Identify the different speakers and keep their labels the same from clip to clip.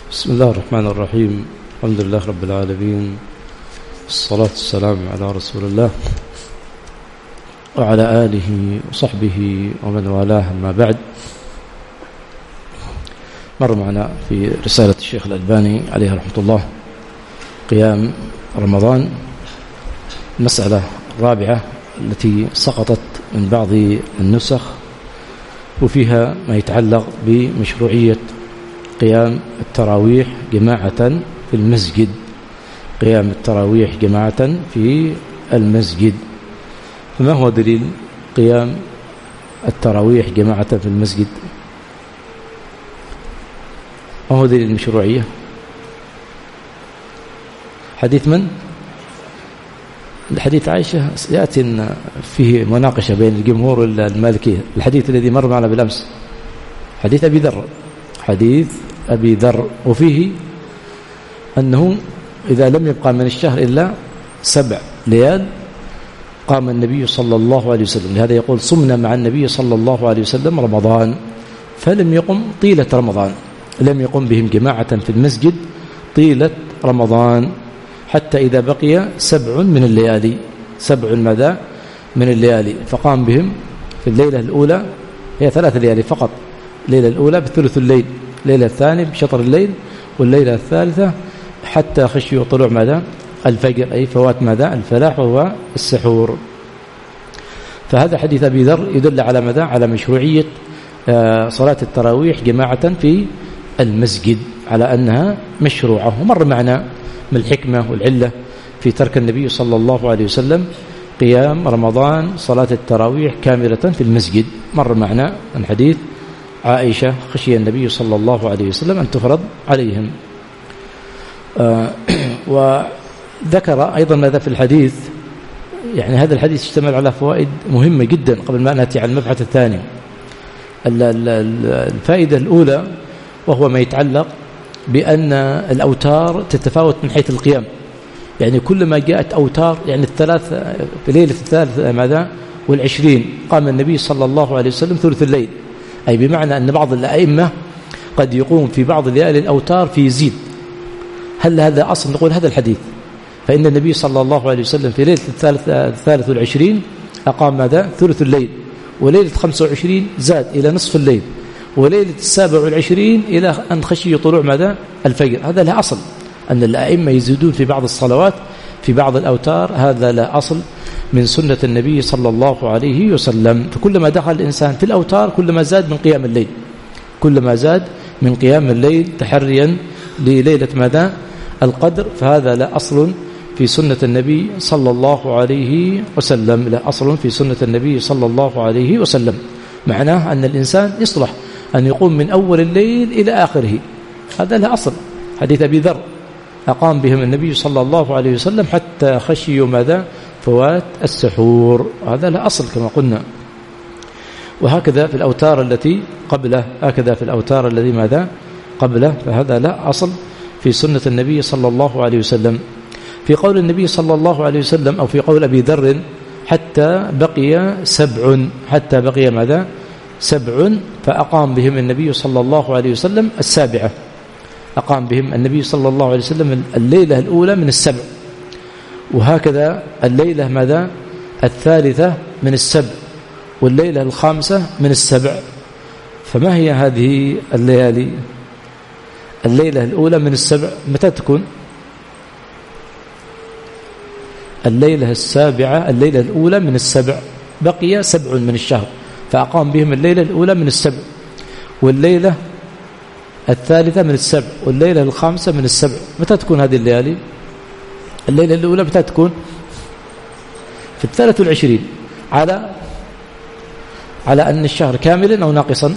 Speaker 1: بسم الله الرحمن الرحيم. الحمد لله رب العالمين، الصلاة والسلام على رسول الله وعلى آله وصحبه ومن والاه، أما بعد. مر معنا في رسالة الشيخ الألباني عليه رحمة الله قيام رمضان، المسألة الرابعة التي سقطت من بعض النسخ، وفيها ما يتعلق بمشروعية قيام التراويح جماعة في المسجد. قيام التراويح جماعة في المسجد، فما هو دليل قيام التراويح جماعة في المسجد؟ ما هو دليل المشروعية؟ حديث من؟ الحديث عائشة يأتي أن فيه مناقشة بين الجمهور والمالكية. الحديث الذي مر معنا بالأمس حديث أبي ذر، حديث أبي ذر، وفيه أنه إذا لم يبقى من الشهر إلا 7 ليال قام النبي صلى الله عليه وسلم. لهذا يقول: صمنا مع النبي صلى الله عليه وسلم رمضان فلم يقم طيلة رمضان، لم يقم بهم جماعة في المسجد طيلة رمضان، حتى إذا بقي 7 من الليالي، 7 ماذا من الليالي، فقام بهم في الليلة الأولى، هي 3 ليالي فقط، الليلة الأولى بثلث الليل، الليلة الثانية بشطر الليل، والليلة الثالثة حتى خشي طلوع ماذا الفجر، أي فوات ماذا الفلاح وهو السحور. فهذا حديث أبي ذر يدل على ماذا؟ على مشروعية صلاة التراويح جماعة في المسجد، على أنها مشروعة. ومر معنا من الحكمة والعلة في ترك النبي صلى الله عليه وسلم قيام رمضان صلاة التراويح كاملة في المسجد. مر معنا من حديث عائشة: خشي النبي صلى الله عليه وسلم أن تفرض عليهم. وذكر أيضا ماذا في الحديث، يعني هذا الحديث يشتمل على فوائد مهمة جدا قبل ما نأتي على المبحث الثاني. الفائدة الأولى وهو ما يتعلق بأن الأوتار تتفاوت من حيث القيام، يعني كلما جاءت أوتار، يعني في ليلة 23 قام النبي صلى الله عليه وسلم ثلث الليل، أي بمعنى أن بعض الأئمة قد يقوم في بعض ليالي الأوتار في يزيد. هل هذا أصل؟ نقول هذا الحديث، فإن النبي صلى الله عليه وسلم في ليلة 23 أقام ماذا ثلث الليل، وليلة 25 زاد إلى نصف الليل، وليلة 27 إلى أن خشي طلوع ماذا الفجر. هذا لا أصل أن الأئمة يزيدون في بعض الصلوات في بعض الأوتار، هذا لا أصل من سنة النبي صلى الله عليه وسلم. فكلما دخل الإنسان في الأوتار كلما زاد من قيام الليل، كلما زاد من قيام الليل تحريا لليلة ماذا القدر، فهذا لا أصل في سنة النبي صلى الله عليه وسلم، لا أصل في سنة النبي صلى الله عليه وسلم. معناه أن الإنسان يصلح أن يقوم من أول الليل إلى آخره، هذا لا أصل. حديث أبي ذر: أقام بهم النبي صلى الله عليه وسلم حتى خشيوا ماذا فوات السحور، هذا لا أصل كما قلنا. وهكذا في الأوتار التي قبله، هكذا في الأوتار الذي ماذا قبله، فهذا لا أصل في سنة النبي صلى الله عليه وسلم. في قول النبي صلى الله عليه وسلم، أو في قول أبي ذر: حتى بقي 7، حتى بقي ماذا 7، فأقام بهم النبي صلى الله عليه وسلم 7، أقام بهم النبي صلى الله عليه وسلم الليلة الأولى من 7، وهكذا الليلة ماذا 3 من 7، والليلة 5 من 7. فما هي هذه الليالي؟ الليلة الأولى من 7 متى تكون؟ الليلة 7، الليلة الأولى من 7، بقي 7 من الشهر، فأقام بهم الليلة الأولى من 7، والليلة 3 من 7، والليلة 5 من 7. متى تكون هذه الليالي؟ الليلة الأولى متى تكون؟ في 23، على أن الشهر كاملا أو ناقصا؟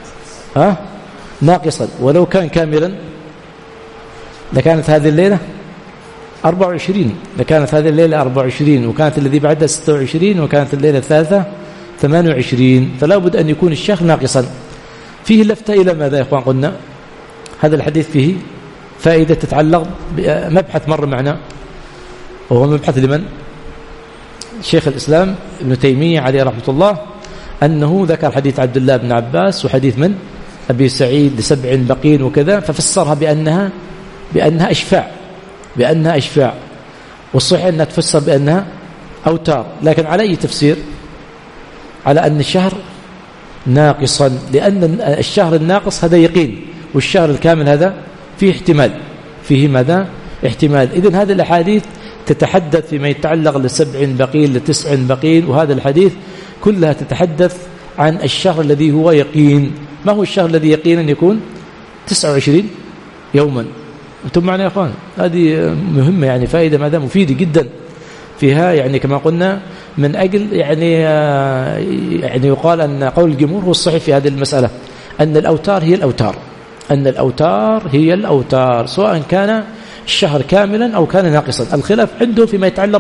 Speaker 1: ناقصا. ولو كان كاملا لكانت هذه الليلة 24، لكانت هذه الليلة 24، وكانت الذي بعدها 26، وكانت الليلة الثالثة 28. فلا بد أن يكون الشهر ناقصا. فيه لفتة إلى ماذا يا إخوان؟ قلنا هذا الحديث فيه فائدة تتعلق بمبحث مر معنا، وهو مبحث لمن؟ شيخ الإسلام ابن تيمية عليه رحمة الله، أنه ذكر حديث عبد الله بن عباس وحديث من؟ أبي سعيد ل7 بقين وكذا، ففسرها بأنها أشفاع، والصحيح أنها تفسر بأنها أوتار. لكن على أي تفسير؟ على أن الشهر ناقصا، لأن الشهر الناقص هذا يقين، والشهر الكامل هذا فيه احتمال، فيه ماذا؟ احتمال. إذن هذه الأحاديث تتحدث فيما يتعلق ل7 بقين ل9 بقين، وهذا الحديث كلها تتحدث عن الشهر الذي هو يقين. ما هو الشهر الذي يقينا يكون 29 يوما؟ أنتم معنا يا أخوان؟ هذه مهمة، يعني فائدة ماذا مفيدة جدا فيها، يعني كما قلنا من أجل يعني يقال أن قول الجمهور هو الصحيح في هذه المسألة، أن الأوتار هي الأوتار، سواء كان الشهر كاملا أو كان ناقصا. الخلاف عنده فيما يتعلق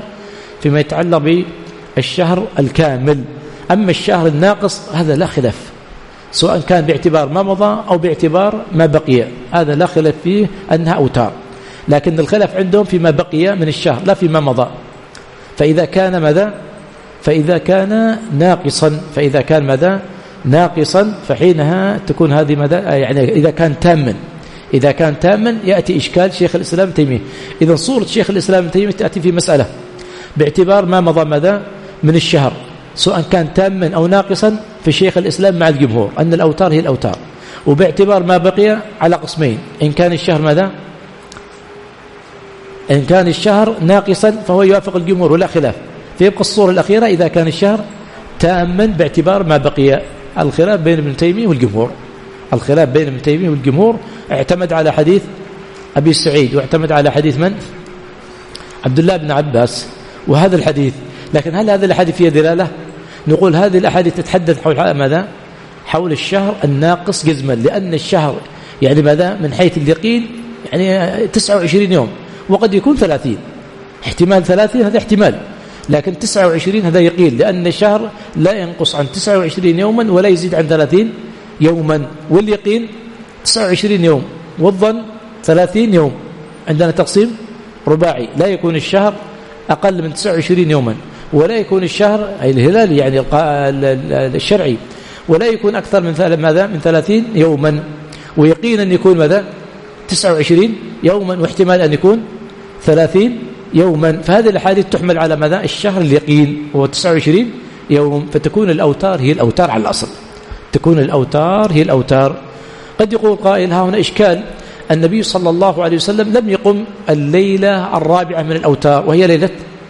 Speaker 1: بالشهر الكامل. أما الشهر الناقص هذا لا خلاف، سواء كان باعتبار ما مضى أو باعتبار ما بقي، هذا لا خلاف فيه أنها أوتار. لكن الخلاف عندهم فيما بقي من الشهر لا فيما مضى. فإذا كان ناقصا فحينها تكون هذه يعني إذا كان تاما يأتي إشكال شيخ الإسلام تيمية. إذن صورة شيخ الإسلام تيمية تأتي في مسألة باعتبار ما مضى من الشهر، سواء كان تاما أو ناقصا، في شيخ الإسلام مع الجمهور أن الأوتار هي الأوتار. وباعتبار ما بقي على قسمين، إن كان الشهر ناقصا فهو يوافق الجمهور ولا خلاف، فيبقى الصورة الأخيرة إذا كان الشهر تاما باعتبار ما بقي. الخلاف بين ابن تيمية والجمهور اعتمد على حديث أبي سعيد، واعتمد على حديث من؟ عبد الله بن عباس، وهذا الحديث. لكن هل هذا الحديث فيه دلالة؟ نقول هذه الأحاديث تتحدث حول ماذا؟ حول الشهر الناقص جزما، لأن الشهر يعني ماذا؟ من حيث اليقين يعني 29 يوم، وقد يكون 30، احتمال 30 هذا احتمال، لكن 29 هذا يقين، لأن الشهر لا ينقص عن 29 يوما ولا يزيد عن 30 يوما. واليقين 29 يوم، والظن 30 يوم. عندنا تقسيم رباعي، لا يكون الشهر أقل من 29 يوما، ولا يكون الشهر أي الهلالي يعني الشرعي، ولا يكون أكثر من 30 يوما. ويقين أن يكون ماذا؟ 29 يوما، واحتمال أن يكون 30 يوما. فهذه الحادث تحمل على ماذا؟ الشهر اليقين وهو 29 يوم، فتكون الأوتار هي الأوتار على الأصل، قد يقول قائل ها هنا إشكال، النبي صلى الله عليه وسلم لم يقم الليلة الرابعة من الأوتار، وهي ليلة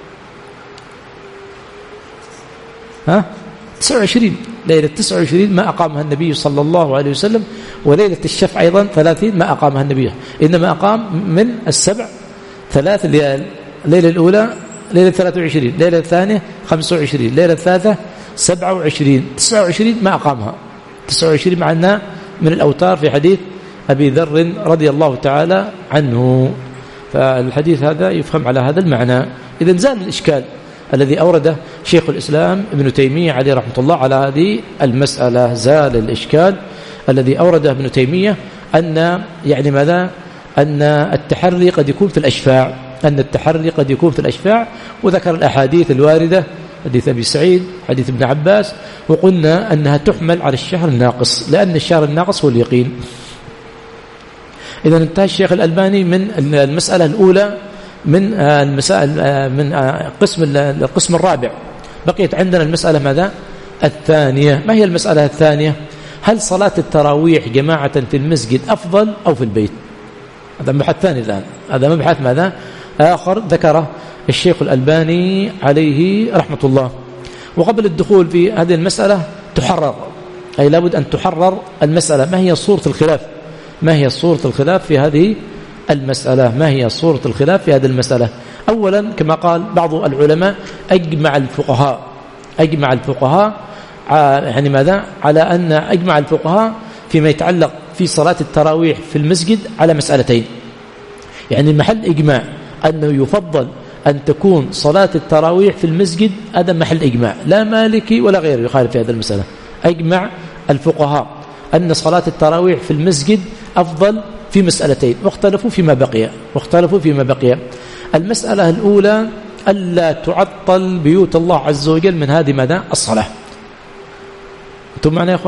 Speaker 1: 29. ليلة 29 ما أقامها النبي صلى الله عليه وسلم، وليلة الشفع أيضا 30 ما أقامها النبي، إنما أقام من السبع 3 ليال. الليلة الأولى ليلة 23، ليلة الثانية 25، ليلة الثالثة 27. 29 ما أقامها، 29 معنا من الأوتار في حديث أبي ذر رضي الله تعالى عنه. فالحديث هذا يفهم على هذا المعنى. إذن زال الإشكال الذي أورده شيخ الإسلام ابن تيمية عليه رحمة الله على هذه المسألة، زال الإشكال الذي أورده ابن تيمية أن يعني ماذا؟ أن التحري قد يكون في الأشفاع، وذكر الأحاديث الواردة، حديث أبي سعيد، حديث ابن عباس، وقلنا أنها تحمل على الشهر الناقص، لأن الشهر الناقص هو اليقين. إذا انتهى الشيخ الألباني من المسألة الأولى من المسائل من القسم الرابع. بقيت عندنا المسألة ماذا؟ الثانية. ما هي المسألة الثانية؟ هل صلاة التراويح جماعة في المسجد أفضل أو في البيت؟ هذا مبحث ثاني الآن، هذا مبحث ماذا؟ آخر ذكره الشيخ الألباني عليه رحمة الله. وقبل الدخول في هذه المسألة تحرر، أي لابد أن تحرر المسألة. ما هي صورة الخلاف في هذه المسألة؟ أولا كما قال بعض العلماء أجمع الفقهاء يعني ماذا؟ على أن أجمع الفقهاء فيما يتعلق في صلاة التراويح في المسجد على مسألتين. يعني محل إجماع أنه يفضل أن تكون صلاة التراويح في المسجد، هذا محل إجماع، لا مالكي ولا غيره يخالف في هذه المسألة. أجمع الفقهاء أن صلاة التراويح في المسجد أفضل في مسألتين، واختلفوا فيما بقي. المسألة الأولى ألا تعطل بيوت الله عز وجل من هذه ماذا؟ الصلاة. أنتم معنا يا أخوان؟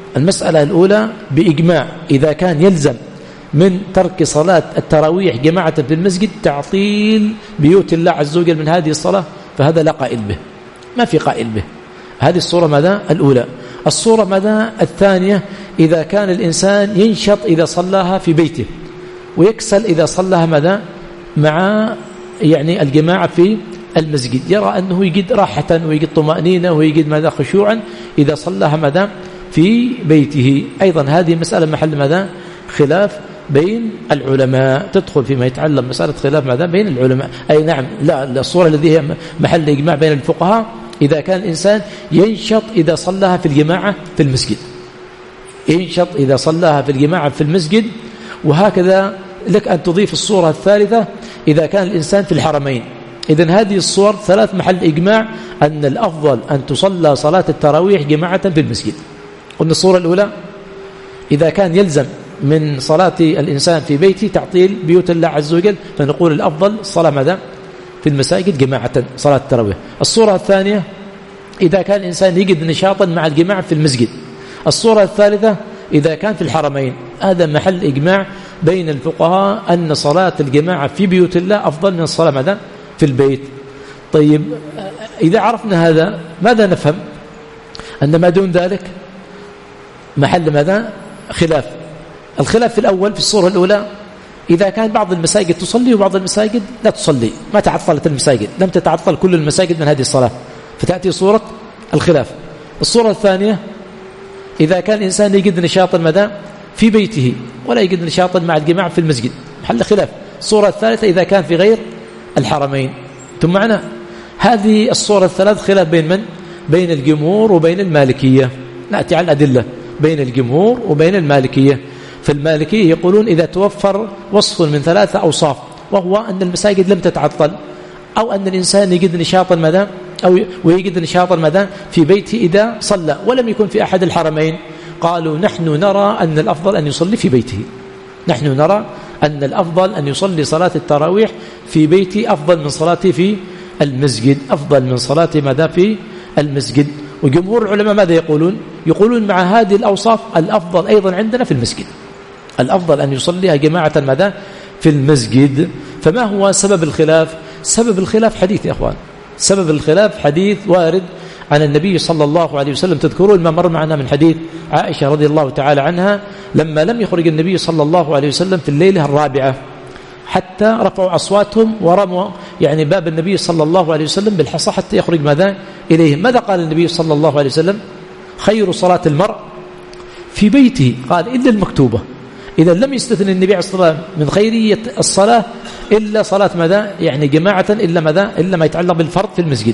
Speaker 1: المسألة الأولى بإجماع إذا كان يلزم من ترك صلاة التراويح جماعة في المسجد تعطيل بيوت الله عز وجل من هذه الصلاة، فهذا لا قائل به، ما في قائل به. هذه الصورة ماذا الأولى. الصورة ماذا الثانية؟ إذا كان الإنسان ينشط إذا صلاها في بيته ويكسل إذا صلاها ماذا مع يعني الجماعة في المسجد، يرى أنه يجد راحة ويجد طمأنينة ويجد ماذا خشوعا إذا صلاها ماذا في بيته. أيضا هذه مسألة محل ماذا خلاف بين العلماء، تدخل فيما يتعلم مسألة خلاف ماذا بين العلماء. أي نعم، لا الصورة الذي هي محل إجماع بين الفقهاء إذا كان الإنسان ينشط إذا صلاها في الجماعة في المسجد، ينشط إذا صلاها في الجماعة في المسجد. وهكذا لك أن تضيف الصورة الثالثة إذا كان الإنسان في الحرمين. إذن هذه الصور ثلاث محل إجماع أن الأفضل أن تصلى صلاة التراويح جماعة في المسجد. قلنا الصورة الأولى إذا كان يلزم من صلاة الإنسان في بيته تعطيل بيوت الله عز وجل، فنقول الأفضل الصلاة ماذا في المساجد جماعة صلاة التراويح. الصورة الثانية إذا كان الإنسان يجد نشاطا مع الجماعة في المسجد. الصورة الثالثة إذا كان في الحرمين. هذا محل إجماع بين الفقهاء أن صلاة الجماعة في بيوت الله أفضل من الصلاة ماذا في البيت. طيب إذا عرفنا هذا ماذا نفهم؟ أن ما دون ذلك محل ماذا خلاف. الخلاف في الأول في الصورة الأولى إذا كان بعض المساجد تصلي وبعض المساجد لا تصلي، ما تعطلت المساجد، لم تتعطل كل المساجد من هذه الصلاة، فتأتي صورة الخلاف. الصورة الثانية إذا كان الإنسان يجد نشاطا مدى في بيته ولا يجد نشاطا مع الجماعة في المسجد، محل خلاف. الصورة الثالثة إذا كان في غير الحرمين. ثم معنا هذه الصورة الثلاث خلاف بين من؟ بين الجمهور وبين المالكية. نأتي على الأدلة بين الجمهور وبين المالكية. فالمالكية يقولون إذا توفر وصف من ثلاثة أوصاف، وهو أن المساجد لم تتعطل، أو أن الإنسان يجد نشاطا مدى أو ويجد نشاطا مدى في بيته إذا صلى ولم يكن في أحد الحرمين، قالوا نحن نرى أن الأفضل أن يصلي في بيته. نحن نرى أن الأفضل أن يصلي صلاة التراويح في بيته أفضل من صلاته في المسجد، أفضل من صلاته مدى في المسجد. وجمهور العلماء ماذا يقولون؟ يقولون مع هذه الأوصاف الأفضل أيضا عندنا في المسجد، الأفضل أن يصليها جماعة مدى في المسجد. فما هو سبب الخلاف؟ سبب الخلاف حديث يا أخوان، سبب الخلاف حديث وارد عن النبي صلى الله عليه وسلم. تذكرون ما مر معنا من حديث عائشة رضي الله تعالى عنها لما لم يخرج النبي صلى الله عليه وسلم في الليلة الرابعة حتى رفعوا أصواتهم ورموا يعني باب النبي صلى الله عليه وسلم بالحصى حتى يخرج ماذا إليهم. ماذا قال النبي صلى الله عليه وسلم؟ خير صلاة المرء في بيته، قال إلا المكتوبة. إذا لم يستثن النبي عليه الصلاة والسلام من خيرية الصلاة إلا صلاة ماذا يعني جماعة، إلا ماذا إلا ما يتعلق بالفرض في المسجد.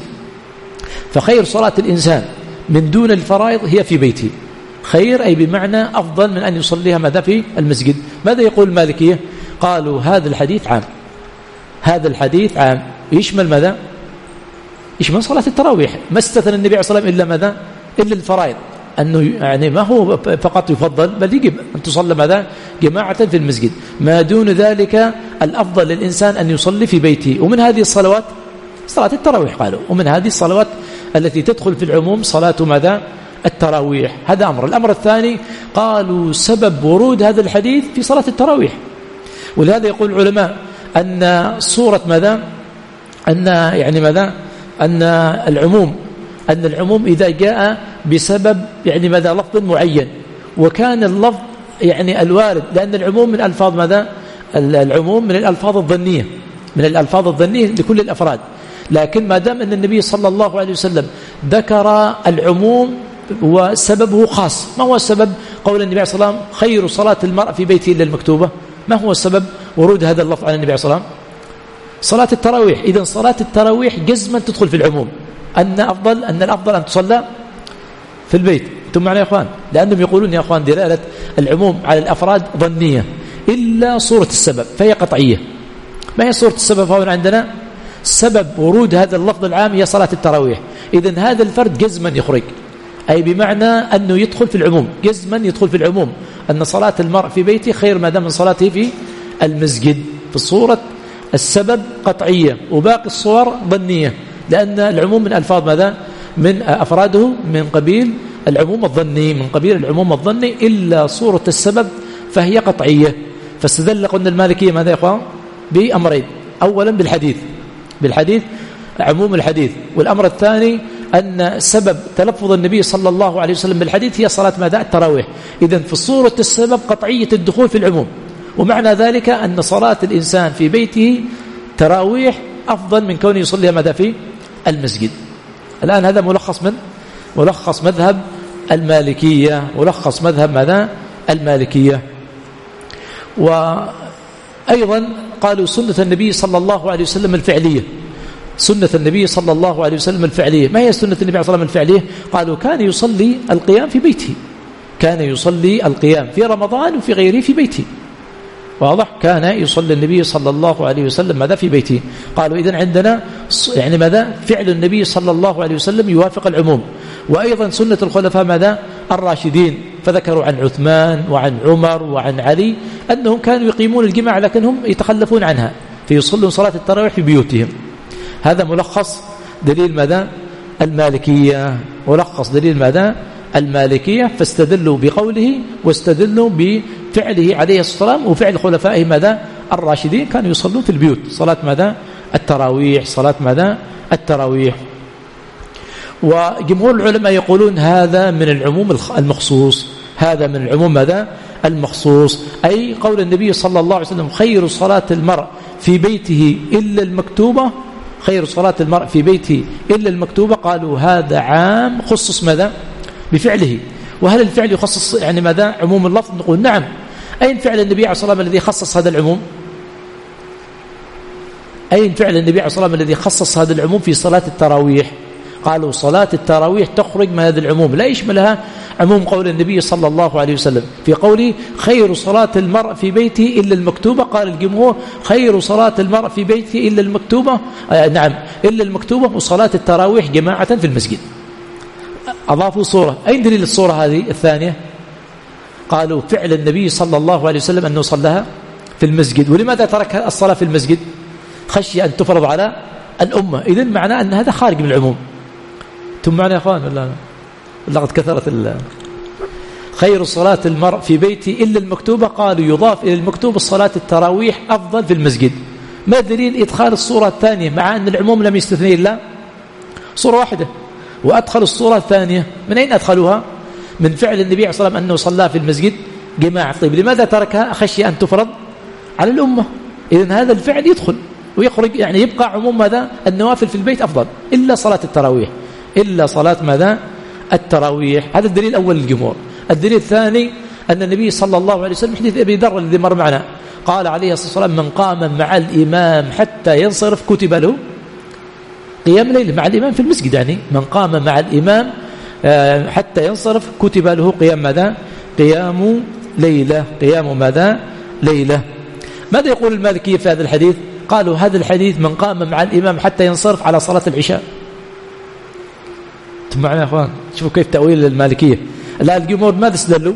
Speaker 1: فخير صلاة الإنسان من دون الفرائض هي في بيته، خير أي بمعنى أفضل من أن يصليها ماذا في المسجد. ماذا يقول المالكية؟ قالوا هذا الحديث عام، هذا الحديث عام يشمل ماذا؟ يشمل صلاة التراويح، ما استثنى النبي عليه الصلاة والسلام إلا ماذا؟ إلا الفرائض، أنه يعني ما هو فقط يفضل بل يجب أن تصلى ماذا جماعة في المسجد. ما دون ذلك الأفضل للإنسان أن يصلي في بيته. ومن هذه الصلوات صلاة التراويح قالوا، ومن هذه الصلوات التي تدخل في العموم صلاة ماذا التراويح. هذا أمر. الأمر الثاني قالوا سبب ورود هذا الحديث في صلاة التراويح، ولهذا يقول العلماء أن صورة ماذا أن يعني ماذا أن العموم إذا جاء بسبب يعني ماذا لفظ معين، وكان اللفظ يعني الوارد، لأن العموم من ألفاظ ماذا العموم من الألفاظ الظنية، من الألفاظ الظنية لكل الأفراد. لكن ما دام أن النبي صلى الله عليه وسلم ذكر العموم وسببه خاص، ما هو السبب؟ قول النبي صلى الله عليه وسلم خير صلاة المرء في بيته إلا المكتوبة. ما هو السبب ورود هذا اللفظ عن النبي صلى الله عليه وسلم؟ صلاة التراويح. إذن صلاة التراويح جزما تدخل في العموم، أن الأفضل أن تصلى في البيت. ثم معنا يا أخوان، لأنهم يقولون يا أخوان دلالة العموم على الأفراد ظنية إلا صورة السبب فهي قطعية. ما هي صورة السبب؟ فهنا عندنا سبب ورود هذا اللفظ العام هي صلاة التراويح. إذن هذا الفرد جزما يخرج، أي بمعنى أنه يدخل في العموم، جزما يدخل في العموم أن صلاة المرء في بيته خير ما دام من صلاته في المسجد. في صورة السبب قطعية وباقي الصور ظنية، لأن العموم من ألفاظ ماذا من أفراده من قبيل العموم الظني، من قبيل العموم الظني، إلا صورة السبب فهي قطعية. فاستدل قلنا المالكية ماذا يا إخوان؟ بأمرين: أولا بالحديث عموم الحديث، والأمر الثاني أن سبب تلفظ النبي صلى الله عليه وسلم بالحديث هي صلاة ماذا؟ التراويح. إذن في صورة السبب قطعية الدخول في العموم، ومعنى ذلك أن صلاة الإنسان في بيته تراويح أفضل من كونه يصليها ماذا؟ في المسجد. الآن هذا ملخص مذهب المالكية، ملخص مذهب ماذا؟ المالكية. وأيضا قالوا سنة النبي صلى الله عليه وسلم الفعلية. سنة النبي صلى الله عليه وسلم الفعلية، ما هي سنة النبي صلى الله عليه وسلم الفعلية؟ قالوا كان يصلي القيام في بيته، كان يصلي القيام في رمضان وفي غيره في بيته. واضح؟ كان يصلي النبي صلى الله عليه وسلم ماذا؟ في بيته. قالوا إذن عندنا يعني ماذا؟ فعل النبي صلى الله عليه وسلم يوافق العموم. وأيضا سنة الخلفاء ماذا؟ الراشدين، فذكروا عن عثمان وعن عمر وعن علي أنهم كانوا يقيمون الجماعة لكنهم يتخلفون عنها فيصلون صلاة التراويح في بيوتهم. هذا ملخص دليل ماذا؟ المالكية. ملخص دليل ماذا؟ المالكية. فاستدلوا بقوله واستدلوا بفعله عليه الصلاة والسلام وفعل خلفائه ماذا؟ الراشدين، كانوا يصلون في البيوت صلاة ماذا؟ التراويح. صلاة ماذا؟ التراويح. وجمهور العلماء يقولون هذا من العموم المخصوص، هذا من العموم ماذا؟ المخصوص، أي قول النبي صلى الله عليه وسلم خير صلاة المرء في بيته إلا المكتوبة، خير صلاة المرء في بيته إلا المكتوبة. قالوا هذا عام خصص ماذا؟ بفعله. وهل الفعل يخصص يعني ماذا؟ عموم اللفظ؟ نقول نعم. أين فعل النبي عليه الصلاة والسلام الذي خصص هذا العموم؟ أين فعل النبي عليه الصلاة والسلام الذي خصص هذا العموم في صلاة التراويح؟ قالوا صلاة التراويح تخرج من هذا العموم، لا يشملها عموم قول النبي صلى الله عليه وسلم في قوله خير صلاة المرء في بيته إلا المكتوبة. قال الجمهور خير صلاة المرء في بيته إلا المكتوبة، نعم إلا المكتوبة، وصلاة التراويح جماعة في المسجد. أضافوا صورة. أين دليل الصورة هذه الثانية؟ قالوا فعل النبي صلى الله عليه وسلم أنه صلىها في المسجد. ولماذا ترك الصلاة في المسجد؟ خشي أن تفرض على الأمة. إذن معناه أن هذا خارج من العموم. ثم معنا يا أخوان ولا قد كثرت خير صلاة المرء في بيتي إلا المكتوبة. قالوا يضاف إلى المكتوبة صلاة التراويح أفضل في المسجد. ما دليل إدخال الصورة الثانية مع أن العموم لم يستثني إلا صورة واحدة، وأدخل الصورة الثانية؟ من أين أدخلوها؟ من فعل النبي عليه الصلاة والسلام أنه صلى في المسجد جماعة. طيب لماذا تركها؟ خشي أن تفرض على الأمة. إذن هذا الفعل يدخل ويخرج، يعني يبقى عموم ماذا؟ النوافل في البيت أفضل إلا صلاة التراويح، إلا صلاة ماذا؟ التراويح. هذا الدليل الأول للجمهور. الدليل الثاني أن النبي صلى الله عليه وسلم حديث أبي ذر الذي مر معنا قال عليه الصلاة والسلام من قام مع الإمام حتى ينصرف كتب له قيام ليلة مع الإمام في المسجد. يعني من قام مع الإمام حتى ينصرف كتب له قيام ماذا؟ قيام ليلة. قيام ماذا؟ ليلة. ماذا يقول المالكية في هذا الحديث؟ قالوا هذا الحديث من قام مع الإمام حتى ينصرف على صلاة العشاء. معنا يا أخوان شوفوا كيف تأويل المالكية. لا الجمهور ماذا استدلوا؟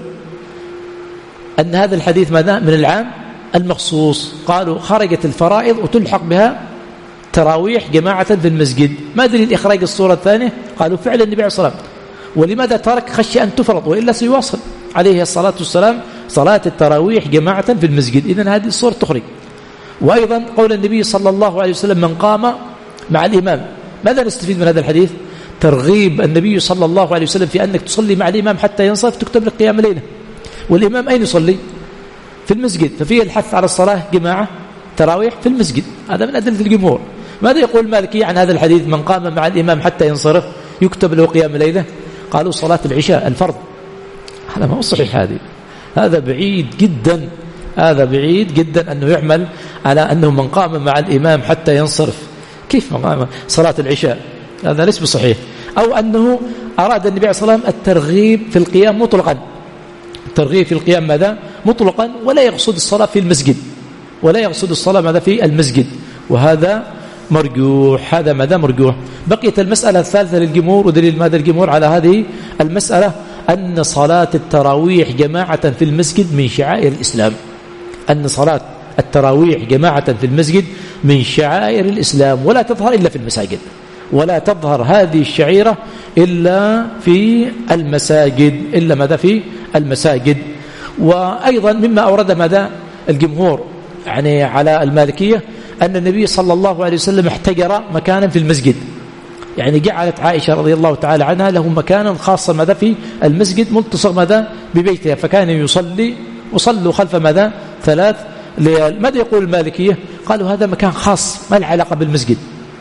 Speaker 1: أن هذا الحديث ماذا؟ من العام المخصوص. قالوا خرجت الفرائض وتلحق بها تراويح جماعة في المسجد. ما دليل إخراج الصورة الثانية؟ قالوا فعل النبي عليه الصلاة والسلام. ولماذا ترك؟ خشي أن تفرض وإلا سيواصل عليه الصلاة والسلام صلاة التراويح جماعة في المسجد. إذن هذه الصورة تخرج. وأيضا قول النبي صلى الله عليه وسلم من قام مع الإمام. ماذا نستفيد من هذا الحديث؟ ترغيب النبي صلى الله عليه وسلم في أنك تصلي مع الإمام حتى ينصرف تكتب لك قيام ليلة. والإمام أين يصلي؟ في المسجد. ففيه الحث على الصلاة جماعة تراويح في المسجد. هذا من أدلة الجمهور. ماذا يقول المالكي عن هذا الحديث من قام مع الإمام حتى ينصرف يكتب له قيام ليلة؟ قالوا صلاة العشاء الفرض. هذا ما هو صحيح. هذا بعيد جدا، هذا بعيد جدا أنه يعمل على أنه من قام مع الإمام حتى ينصرف. كيف مقام صلاة العشاء؟ هذا ليس بصحيح. أو أنه أراد النبي عليه الصلاة والسلام الترغيب في القيام مطلقا. الترغيب في القيام ماذا؟ مطلقا، ولا يقصد الصلاة في المسجد، ولا يقصد الصلاة ماذا؟ في المسجد. وهذا مرجوح. هذا ماذا؟ مرجوح. بقيت المسألة الثالثة للجمهور. ودليل ماذا الجمهور على هذه المسألة؟ أن صلاة التراويح جماعة في المسجد من شعائر الإسلام. أن صلاة التراويح جماعة في المسجد من شعائر الإسلام، ولا تظهر إلا في المساجد، ولا تظهر هذه الشعيرة إلا في المساجد، إلا ماذا في المساجد. وأيضا مما أورد ماذا الجمهور يعني على المالكية أن النبي صلى الله عليه وسلم احتجر مكانا في المسجد، يعني جعلت عائشة رضي الله تعالى عنها له مكانا خاصا ماذا في المسجد ملتصق ماذا ببيتها، فكان يصلي وصلوا خلف ماذا 3 ليال. ماذا يقول المالكية؟ قالوا هذا مكان خاص ما له علاقة بالمسجد.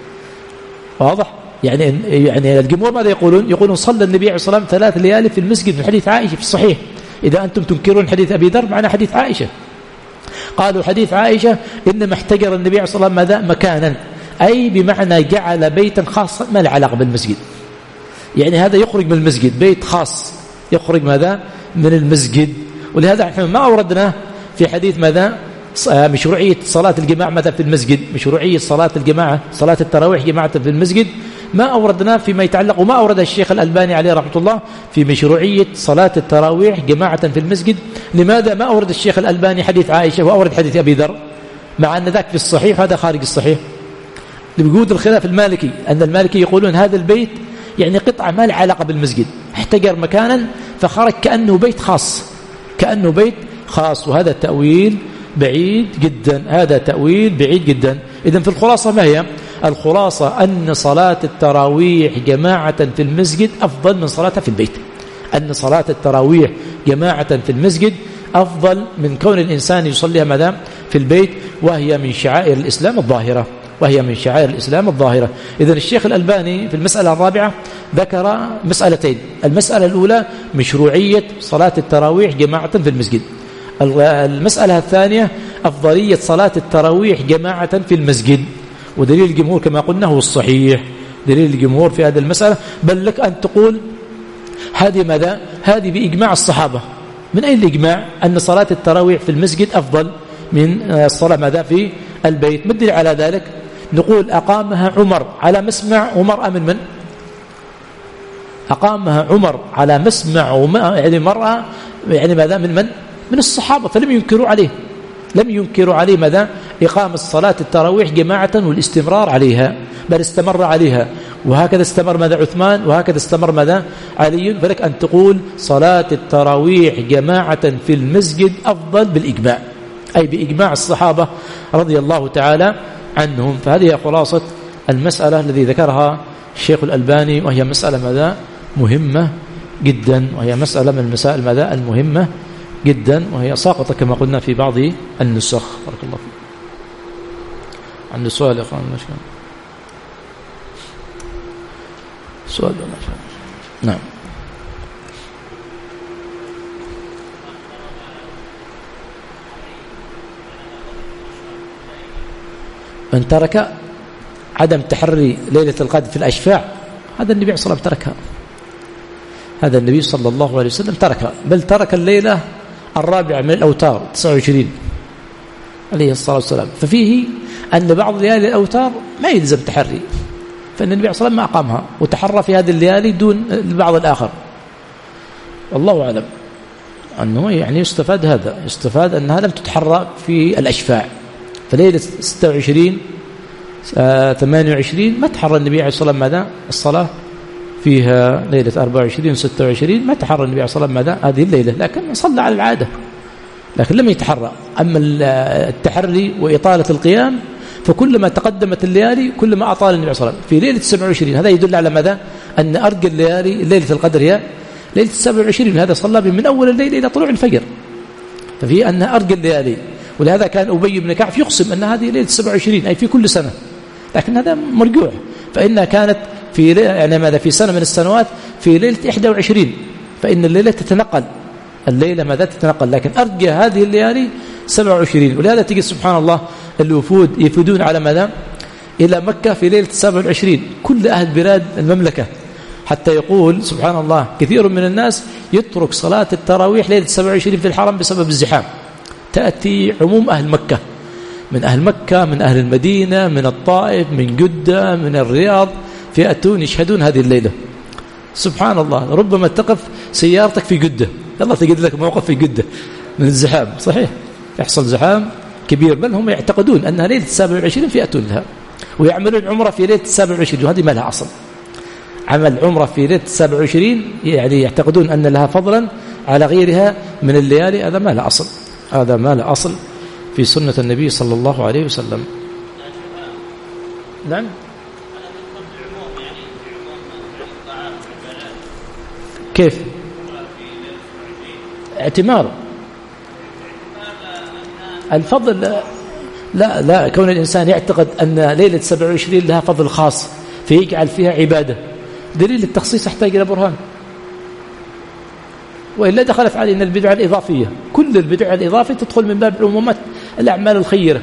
Speaker 1: واضح؟ يعني الجمهور ماذا يقولون صلى النبي عليه الصلاة والسلام 3 ليالي في المسجد من حديث عائشة في الصحيح. إذا أنتم تنكرون حديث أبي ذر معنا حديث عائشة. قالوا حديث عائشة إنما احتجر النبي عليه الصلاة والسلام ماذا مكانا، أي بمعنى جعل بيتا خاصا ما له علاقة بالمسجد، يعني هذا يخرج من المسجد، بيت خاص يخرج ماذا من المسجد. ولهذا نحن ما أوردنا في حديث ماذا مشروعية صلاة الجماعة ماذا في المسجد، مشروعية صلاة الجماعة صلاة التراويح جماعة في المسجد ما أوردنا فيما يتعلق، وما أورد الشيخ الألباني عليه رحمة الله في مشروعية صلاة التراويح جماعة في المسجد. لماذا ما أورد الشيخ الألباني حديث عائشة وأورد حديث أبي ذر مع أن ذاك في الصحيح وهذا خارج الصحيح؟ بوجود الخلاف المالكي أن المالكي يقولون هذا البيت يعني قطعة ما له علاقة بالمسجد، احتجر مكانا فخرج كأنه بيت خاص، كأنه بيت خاص، وهذا التأويل بعيد جدا، هذا تأويل بعيد جدا. إذن في الخلاصة ما هي؟ الخلاصة أن صلاة التراويح جماعة في المسجد أفضل من صلاتها في البيت، أن صلاة التراويح جماعة في المسجد أفضل من كون الإنسان يصليها ماذا في البيت، وهي من شعائر الإسلام الظاهرة، وهي من شعائر الإسلام الظاهرة. إذن الشيخ الألباني في المسألة الرابعة ذكر مسألتين، المسألة الأولى مشروعية صلاة التراويح جماعة في المسجد، المسألة الثانية أفضلية صلاة التراويح جماعة في المسجد. ودليل الجمهور كما قلنا هو الصحيح، دليل الجمهور في هذه المسألة، بل لك أن تقول هذه ماذا؟ هذه بإجماع الصحابة. من أين الإجماع؟ أن صلاة التراويح في المسجد أفضل من الصلاة ماذا في البيت. ما الدليل على ذلك؟ نقول أقامها عمر على مسمع، ومرأة من أقامها عمر على مسمع يعني مرأة يعني ماذا من الصحابة، فلم ينكروا عليه، لم ينكروا عليه ماذا إقامة صلاة التراويح جماعة والاستمرار عليها، بل استمر عليها، وهكذا استمر ماذا عثمان، وهكذا استمر ماذا علي. فلك أن تقول صلاة التراويح جماعة في المسجد أفضل بالإجماع، أي بإجماع الصحابة رضي الله تعالى عنهم. فهذه خلاصة المسألة الذي ذكرها الشيخ الألباني، وهي مسألة ماذا مهمة جدا، وهي مسألة من المسائل ماذا المهمة جدا، وهي ساقطة كما قلنا في بعض النسخ. بارك الله فيك. عنده سؤال يا اخوان؟ ماشي، سؤال نعم. من ترك عدم تحري ليلة القدر في الأشفاع، هذا النبي صلى الله عليه وسلم تركها، هذا النبي صلى الله عليه وسلم تركها، بل ترك الليلة الرابعة من الأوتار 29 عليه الصلاة والسلام. ففيه أن بعض ليالي الأوتار ما يلزم تحري، فإن النبي صلى الله عليه وسلم ما أقامها وتحرى في هذه الليالي دون البعض الآخر. والله أعلم أنه يعني يستفاد هذا، يستفاد أنها لم تتحرى في الأشفاع، فليلة 26 28 ما تحرى النبي عليه الصلاة والسلام ماذا الصلاة فيها، ليلة 24 26 ما تحرى النبي عليه الصلاة والسلام ماذا هذه الليلة، لكن صلى على العادة لكن لم يتحرى. أما التحري وإطالة القيام فكلما تقدمت الليالي كلما أطال النبي صلى الله عليه وسلم. في ليلة 27 هذا يدل على ماذا؟ أن أرجى الليالي ليلة القدر هي ليلة 27، هذا صلى من أول الليل إلى طلوع الفجر، ففي أنها أرجى الليالي. ولهذا كان أبي بن كعب يقسم أن هذه ليلة 27 أي في كل سنة، لكن هذا مرجوع، فإنها كانت في يعني ماذا في سنة من السنوات في ليلة 21، فإن الليلة تتنقل، الليلة ماذا تتنقل، لكن أرجى هذه الليالي 27. ولهذا تجد سبحان الله الوفود يفودون على ماذا إلى مكة في ليلة 27 كل أهل بلاد المملكة، حتى يقول سبحان الله كثير من الناس يترك صلاة التراويح ليلة 27 في الحرم بسبب الزحام. تأتي عموم أهل مكة، من أهل مكة، من أهل المدينة، من الطائف، من جدة، من الرياض، يأتون يشهدون هذه الليلة. سبحان الله ربما تقف سيارتك في جدة، يلا تجد لك موقف في جدة من الزحام، صحيح يحصل زحام كبير، بل هم يعتقدون أنها ليلة 27 فيأتون لها. ويعملون عمرة في ليلة 27، وهذه ما لها أصل. عمل عمرة في ليلة 27 يعني يعتقدون أن لها فضلا على غيرها من الليالي، هذا ما له أصل، هذا ما له أصل في سنة النبي صلى الله عليه وسلم. نعم. كيف اعتمار الفضل؟ لا كون الإنسان يعتقد أن ليلة 27 لها فضل خاص فيجعل فيها عبادة، دليل التخصيص يحتاج إلى برهان، وإلا دخلت علينا البدع الإضافية. كل البدع الإضافية تدخل من باب عمومات الأعمال الخيرة.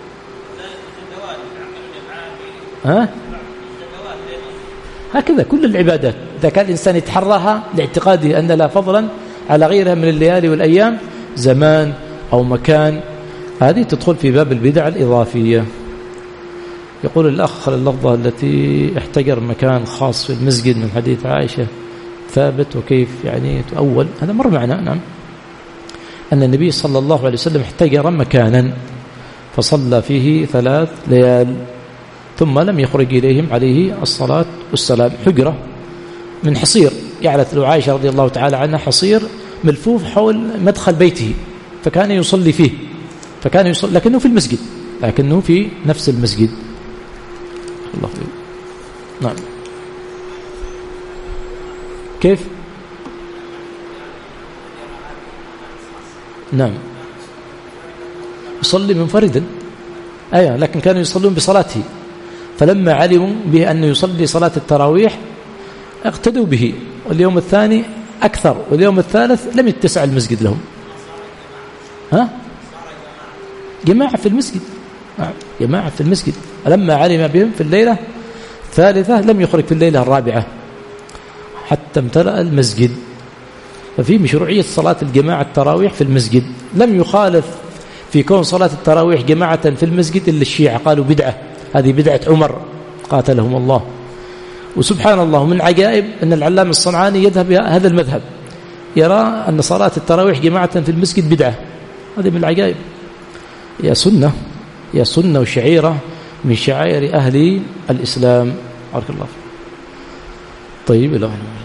Speaker 1: هكذا كل العبادات إذا كان الإنسان يتحراها لاعتقاده أن لا فضلا على غيرها من الليالي والأيام، زمان أو مكان، هذه تدخل في باب البدع الإضافية. يقول الأخ اللفظة التي احتجر مكان خاص في المسجد من حديث عائشة ثابت، وكيف يعني تؤول؟ هذا مر معنا. نعم، أن النبي صلى الله عليه وسلم احتجر مكانا فصلى فيه 3 ليال ثم لم يخرج إليهم عليه الصلاة والسلام. حجرة من حصير، جعلت له عائشة رضي الله تعالى عنها حصير ملفوف حول مدخل بيته، فكان يصلي فيه، فكان يصلي لكنه في المسجد، لكنه في نفس المسجد. الله فيه. نعم. كيف؟ نعم، يصلي منفردا، أيوة، لكن كانوا يصلون بصلاته، فلما علموا به أنه يصلي صلاة التراويح اقتدوا به، واليوم الثاني أكثر، واليوم الثالث لم يتسع المسجد لهم. جماعة في المسجد، جماعة في المسجد. لما علم بهم في الليلة الثالثة لم يخرج في الليلة الرابعة حتى امتلأ المسجد. ففي مشروعية صلاة الجماعة التراويح في المسجد. لم يخالف في كون صلاة التراويح جماعة في المسجد إلا الشيعة، قالوا بدعة، هذه بدعة عمر قاتلهم الله. وسبحان الله من عجائب أن العلامة الصنعاني يذهب هذا المذهب، يرى أن صلاة التراويح جماعة في المسجد بدعة. هذه من العجائب. يا سنة، يا سنة وشعيرة من شعائر أهل الإسلام. بارك الله. طيب، إلى هنا.